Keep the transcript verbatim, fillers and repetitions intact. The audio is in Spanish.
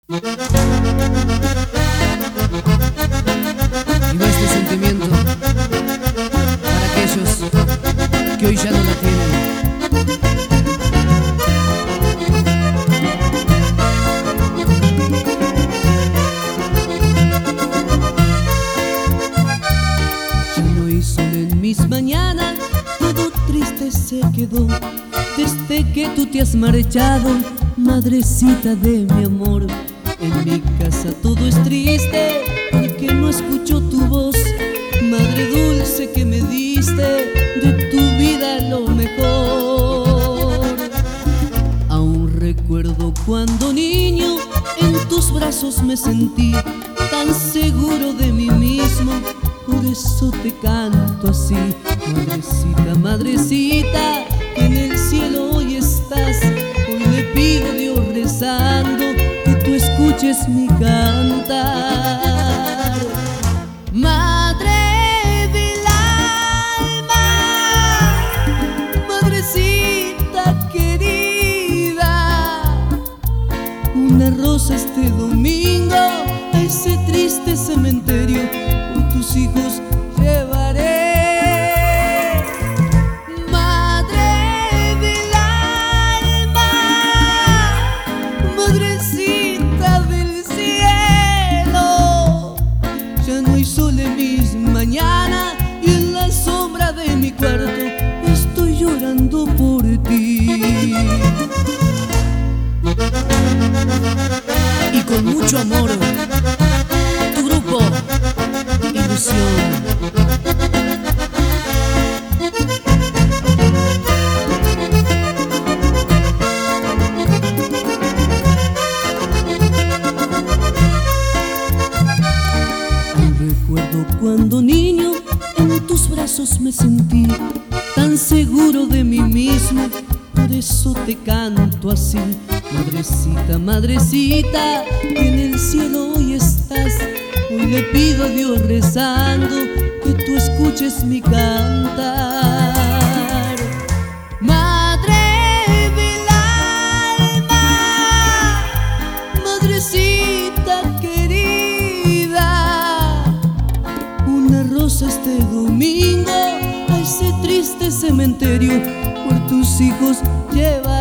Y va este sentimiento para aquellos que hoy ya no la tienen. Ya no hay sol en mis mañanas, todo triste se quedó desde que tú te has marchado, madrecita de mi amor. En mi casa todo es triste porque no escucho tu voz, madre dulce que me diste de tu vida lo mejor. Aún recuerdo cuando niño en tus brazos me sentí tan seguro de mí mismo, por eso te canto así. Madrecita, madrecita, que en el cielo hoy estás, hoy le pido a Dios rezando que tú escuches mi cantar. Madre del alma, madrecita querida, una rosa este domingo a ese triste cementerio, por tus hijos llevaré. Madre del alma, madrecita del cielo, ya no hay sol en mis mañanas y en la sombra de mi cuarto estoy llorando por ti. Y con mucho amor, tu grupo Ilusión. Recuerdo cuando niño en tus brazos me sentí tan seguro de mí mismo, por eso te canto así. Madrecita, madrecita, que en el cielo hoy estás, hoy le pido a Dios rezando que tú escuches mi cantar. Madre del alma, madrecita querida, una rosa este domingo a ese triste cementerio, por tus hijos lleva.